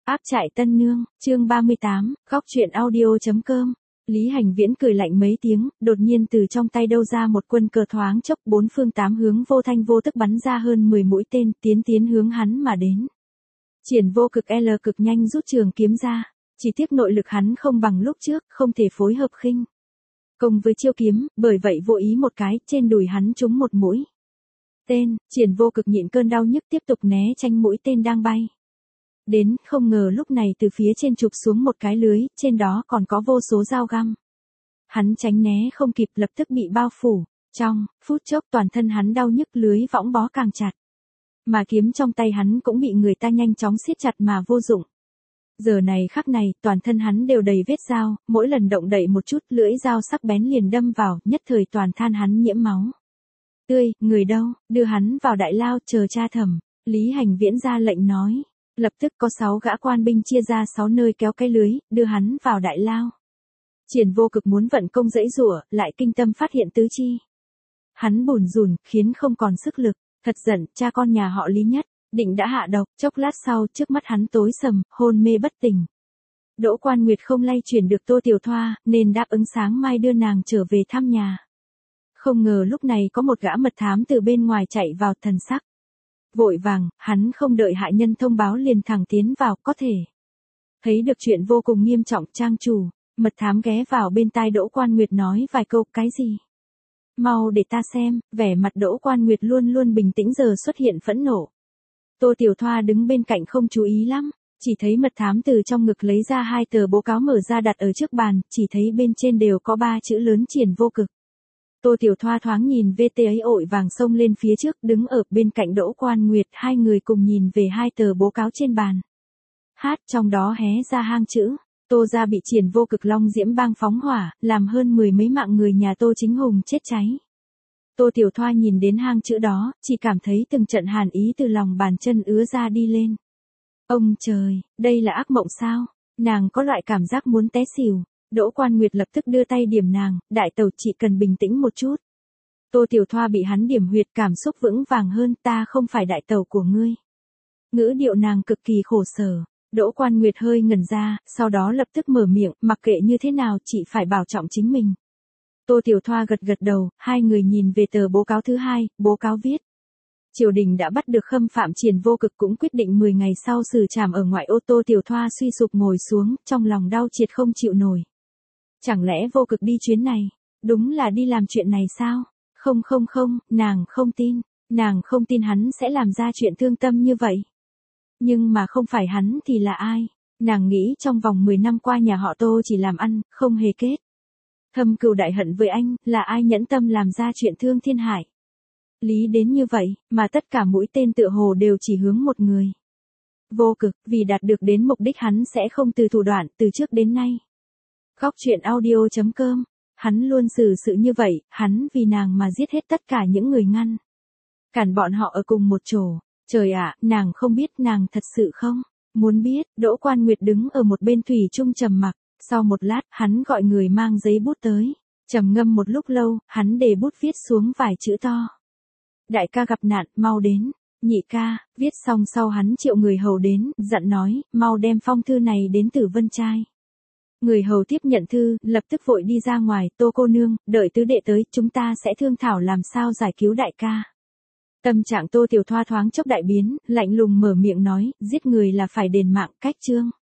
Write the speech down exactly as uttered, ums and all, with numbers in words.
Áp trại Tân Nương, chương ba mươi tám, góc truyện audio.com. Lý Hành Viễn cười lạnh mấy tiếng, đột nhiên từ trong tay đâu ra một quân cờ thoáng chốc bốn phương tám hướng vô thanh vô tức bắn ra hơn mười mũi tên tiến tiến hướng hắn mà đến. Triển Vô Cực L cực nhanh rút trường kiếm ra, chỉ tiếc nội lực hắn không bằng lúc trước, không thể phối hợp khinh công với chiêu kiếm, bởi vậy vô ý một cái, trên đùi hắn trúng một mũi tên. Triển Vô Cực nhịn cơn đau nhức tiếp tục né tránh mũi tên đang bay đến, không ngờ lúc này từ phía trên chụp xuống một cái lưới, trên đó còn có vô số dao găm. Hắn tránh né không kịp, lập tức bị bao phủ, trong phút chốc toàn thân hắn đau nhức, lưới võng bó càng chặt. Mà kiếm trong tay hắn cũng bị người ta nhanh chóng siết chặt mà vô dụng. Giờ này khắc này, toàn thân hắn đều đầy vết dao, mỗi lần động đậy một chút, lưỡi dao sắc bén liền đâm vào, nhất thời toàn thân hắn nhiễm máu tươi. Người đâu, đưa hắn vào đại lao chờ tra thẩm. Lý Hành Viễn ra lệnh nói. Lập tức có sáu gã quan binh chia ra sáu nơi kéo cái lưới, đưa hắn vào đại lao. Triển Vô Cực muốn vận công dãy giụa, lại kinh tâm phát hiện tứ chi hắn bủn rủn, khiến không còn sức lực. Thật giận, cha con nhà họ Lý nhất định đã hạ độc. Chốc lát sau, trước mắt hắn tối sầm, hôn mê bất tỉnh. Đỗ Quan Nguyệt không lay chuyển được Tô Tiểu Thoa, nên đáp ứng sáng mai đưa nàng trở về thăm nhà. Không ngờ lúc này có một gã mật thám từ bên ngoài chạy vào, thần sắc vội vàng, hắn không đợi hạ nhân thông báo liền thẳng tiến vào, có thể thấy được chuyện vô cùng nghiêm trọng. Trang chủ, mật thám ghé vào bên tai Đỗ Quan Nguyệt nói vài câu. Cái gì? Mau để ta xem. Vẻ mặt Đỗ Quan Nguyệt luôn luôn bình tĩnh giờ xuất hiện phẫn nộ. Tô Tiểu Thoa đứng bên cạnh không chú ý lắm, chỉ thấy mật thám từ trong ngực lấy ra hai tờ báo cáo mở ra đặt ở trước bàn, chỉ thấy bên trên đều có ba chữ lớn Triển Vô Cực. Tô Tiểu Thoa thoáng nhìn vê tê ấy ội vàng xông lên phía trước, đứng ở bên cạnh Đỗ Quan Nguyệt, hai người cùng nhìn về hai tờ báo cáo trên bàn. Hát, trong đó hé ra hang chữ, Tô gia bị Triển Vô Cực Long Diễm bang phóng hỏa, làm hơn mười mấy mạng người nhà Tô Chính Hùng chết cháy. Tô Tiểu Thoa nhìn đến hang chữ đó, chỉ cảm thấy từng trận hàn ý từ lòng bàn chân ứa ra đi lên. Ông trời, đây là ác mộng sao? Nàng có loại cảm giác muốn té xỉu. Đỗ Quan Nguyệt lập tức đưa tay điểm nàng, đại tẩu chỉ cần bình tĩnh một chút. Tô Tiểu Thoa bị hắn điểm huyệt, cảm xúc vững vàng hơn. Ta không phải đại tẩu của ngươi. Ngữ điệu nàng cực kỳ khổ sở. Đỗ Quan Nguyệt hơi ngẩn ra, sau đó lập tức mở miệng, mặc kệ như thế nào chị phải bảo trọng chính mình. Tô Tiểu Thoa gật gật đầu, hai người nhìn về tờ báo cáo thứ hai, báo cáo viết. Triều đình đã bắt được khâm phạm Triển Vô Cực, cũng quyết định mười ngày sau xử trảm ở ngoại ô. Tô Tiểu Thoa suy sụp ngồi xuống, trong lòng đau triệt không chịu nổi. Chẳng lẽ Vô Cực đi chuyến này, đúng là đi làm chuyện này sao? Không không không, nàng không tin, nàng không tin hắn sẽ làm ra chuyện thương tâm như vậy. Nhưng mà không phải hắn thì là ai? Nàng nghĩ trong vòng mười năm qua nhà họ Tô chỉ làm ăn, không hề kết thâm cừu đại hận với anh, là ai nhẫn tâm làm ra chuyện thương thiên hại lý đến như vậy, mà tất cả mũi tên tựa hồ đều chỉ hướng một người. Vô Cực, vì đạt được đến mục đích hắn sẽ không từ thủ đoạn, từ trước đến nay. Góc truyện audio.com, hắn luôn xử sự như vậy, hắn vì nàng mà giết hết tất cả những người ngăn cản bọn họ ở cùng một chỗ. Trời ạ, nàng không biết, nàng thật sự không muốn biết. Đỗ Quan Nguyệt đứng ở một bên thủy chung trầm mặc, sau một lát, hắn gọi người mang giấy bút tới, trầm ngâm một lúc lâu, hắn để bút viết xuống vài chữ to. Đại ca gặp nạn, mau đến. Nhị ca, viết xong sau hắn triệu người hầu đến, dặn nói, mau đem phong thư này đến Tử Vân Trai. Người hầu tiếp nhận thư, lập tức vội đi ra ngoài. Tô cô nương, đợi tứ đệ tới, chúng ta sẽ thương thảo làm sao giải cứu đại ca. Tâm trạng Tô Tiểu Thoa thoáng chốc đại biến, lạnh lùng mở miệng nói, giết người là phải đền mạng. Cách chương